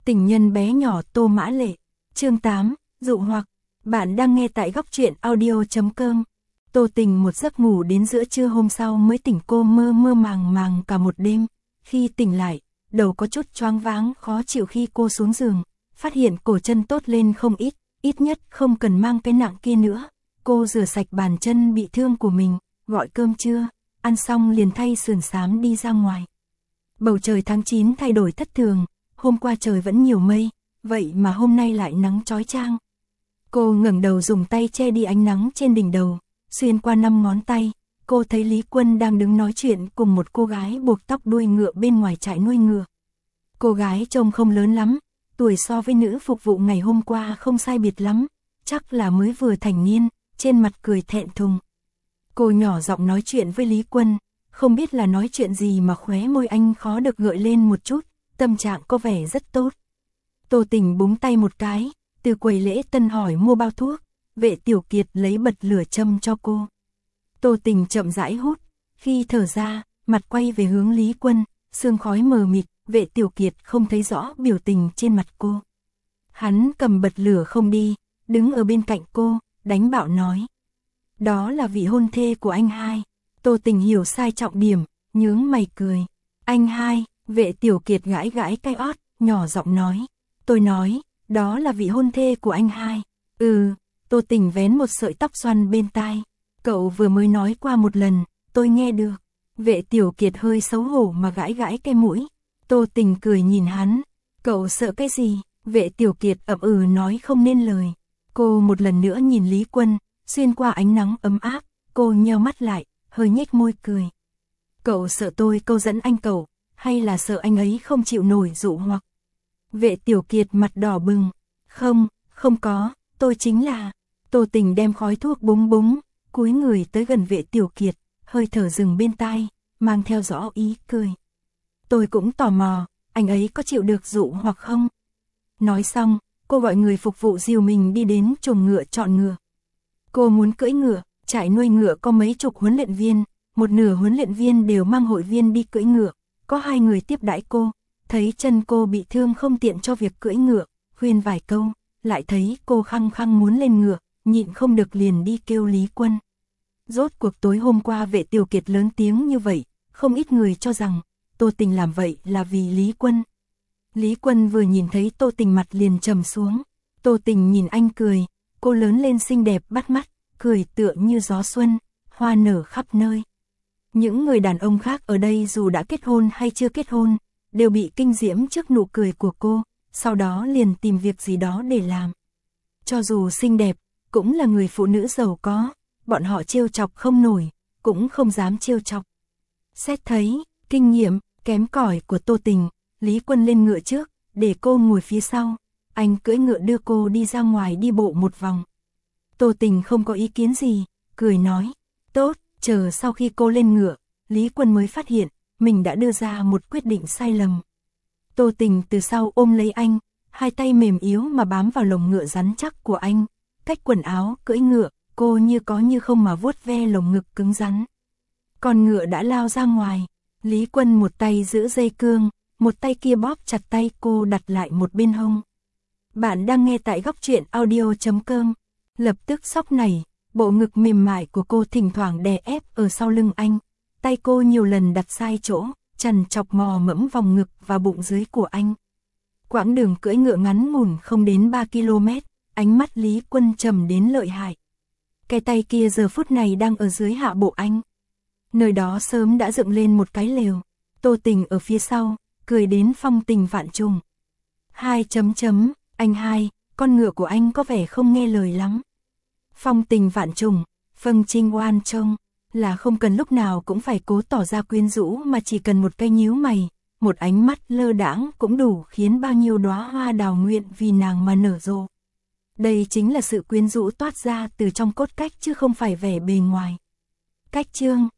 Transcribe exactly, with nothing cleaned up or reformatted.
Tình nhân bé nhỏ Tô Mã Lệ. Chương tám, dụ hoặc. Bạn đang nghe tại góc truyện audio chấm com. Tô Tình một giấc ngủ đến giữa trưa hôm sau mới tỉnh, cô mơ mơ màng màng cả một đêm. Khi tỉnh lại, đầu có chút choáng váng khó chịu. Khi cô xuống giường, phát hiện cổ chân tốt lên không ít, ít nhất không cần mang cái nặng kia nữa. Cô rửa sạch bàn chân bị thương của mình, gọi cơm trưa, ăn xong liền thay sườn xám đi ra ngoài. Bầu trời tháng chín thay đổi thất thường, hôm qua trời vẫn nhiều mây, vậy mà hôm nay lại nắng chói chang. Cô ngẩng đầu dùng tay che đi ánh nắng trên đỉnh đầu, xuyên qua năm ngón tay, cô thấy Lý Quân đang đứng nói chuyện cùng một cô gái buộc tóc đuôi ngựa bên ngoài trại nuôi ngựa. Cô gái trông không lớn lắm, tuổi so với nữ phục vụ ngày hôm qua không sai biệt lắm, chắc là mới vừa thành niên, trên mặt cười thẹn thùng. Cô nhỏ giọng nói chuyện với Lý Quân, không biết là nói chuyện gì mà khóe môi anh khó được gợi lên một chút, tâm trạng có vẻ rất tốt. Tô Tình búng tay một cái, từ quầy lễ tân hỏi mua bao thuốc, Vệ Tiểu Kiệt lấy bật lửa châm cho cô. Tô Tình chậm rãi hút, khi thở ra, mặt quay về hướng Lý Quân, sương khói mờ mịt, Vệ Tiểu Kiệt không thấy rõ biểu tình trên mặt cô. Hắn cầm bật lửa không đi, đứng ở bên cạnh cô, đánh bạo nói. Đó là vị hôn thê của anh hai. Tô Tình hiểu sai trọng điểm, nhướng mày cười. Anh hai, Vệ Tiểu Kiệt gãi gãi cái ót, nhỏ giọng nói. Tôi nói, đó là vị hôn thê của anh hai. Ừ, Tô Tình vén một sợi tóc xoăn bên tai. Cậu vừa mới nói qua một lần, tôi nghe được. Vệ Tiểu Kiệt hơi xấu hổ mà gãi gãi cái mũi. Tô Tình cười nhìn hắn. Cậu sợ cái gì? Vệ Tiểu Kiệt ậm ừ nói không nên lời. Cô một lần nữa nhìn Lý Quân, xuyên qua ánh nắng ấm áp, cô nheo mắt lại, hơi nhếch môi cười. Cậu sợ tôi câu dẫn anh cậu, hay là sợ anh ấy không chịu nổi dụ hoặc? Vệ Tiểu Kiệt mặt đỏ bừng. Không, không có, tôi chính là... Tô Tình đem khói thuốc búng búng, cúi người tới gần Vệ Tiểu Kiệt, hơi thở dừng bên tai, mang theo rõ ý cười. Tôi cũng tò mò, anh ấy có chịu được dụ hoặc không? Nói xong, cô gọi người phục vụ dìu mình đi đến chuồng ngựa chọn ngựa. Cô muốn cưỡi ngựa, trại nuôi ngựa có mấy chục huấn luyện viên, một nửa huấn luyện viên đều mang hội viên đi cưỡi ngựa, có hai người tiếp đãi cô, thấy chân cô bị thương không tiện cho việc cưỡi ngựa, khuyên vài câu, lại thấy cô khăng khăng muốn lên ngựa, nhịn không được liền đi kêu Lý Quân. Rốt cuộc tối hôm qua Vệ Tiểu Kiệt lớn tiếng như vậy, không ít người cho rằng Tô Tình làm vậy là vì Lý Quân. Lý Quân vừa nhìn thấy Tô Tình mặt liền trầm xuống, Tô Tình nhìn anh cười, cô lớn lên xinh đẹp bắt mắt, cười tựa như gió xuân, hoa nở khắp nơi. Những người đàn ông khác ở đây dù đã kết hôn hay chưa kết hôn, đều bị kinh diễm trước nụ cười của cô, sau đó liền tìm việc gì đó để làm. Cho dù xinh đẹp, cũng là người phụ nữ giàu có, bọn họ trêu chọc không nổi, cũng không dám trêu chọc. Xét thấy, kinh nghiệm, kém cỏi của Tô Tình, Lý Quân lên ngựa trước, để cô ngồi phía sau, anh cưỡi ngựa đưa cô đi ra ngoài đi bộ một vòng. Tô Tình không có ý kiến gì, cười nói, tốt, chờ sau khi cô lên ngựa, Lý Quân mới phát hiện, mình đã đưa ra một quyết định sai lầm. Tô Tình từ sau ôm lấy anh, hai tay mềm yếu mà bám vào lồng ngựa rắn chắc của anh, cách quần áo, cưỡi ngựa, cô như có như không mà vuốt ve lồng ngực cứng rắn. Con ngựa đã lao ra ngoài, Lý Quân một tay giữ dây cương, một tay kia bóp chặt tay cô đặt lại một bên hông. Bạn đang nghe tại góc truyện audio chấm com. Lập tức sốc nảy, bộ ngực mềm mại của cô thỉnh thoảng đè ép ở sau lưng anh. Tay cô nhiều lần đặt sai chỗ, trằn chọc mò mẫm vòng ngực và bụng dưới của anh. Quãng đường cưỡi ngựa ngắn ngủn không đến ba ki lô mét, ánh mắt Lý Quân trầm đến lợi hại. Cái tay kia giờ phút này đang ở dưới hạ bộ anh. Nơi đó sớm đã dựng lên một cái lều. Tô Tình ở phía sau, cười đến phong tình vạn trùng. Hai chấm chấm, anh hai, con ngựa của anh có vẻ không nghe lời lắm. Phong tình vạn trùng, Phân Trinh oan trông, là không cần lúc nào cũng phải cố tỏ ra quyến rũ mà chỉ cần một cái nhíu mày, một ánh mắt lơ đãng cũng đủ khiến bao nhiêu đóa hoa đào nguyện vì nàng mà nở rộ. Đây chính là sự quyến rũ toát ra từ trong cốt cách chứ không phải vẻ bề ngoài. Cách chương,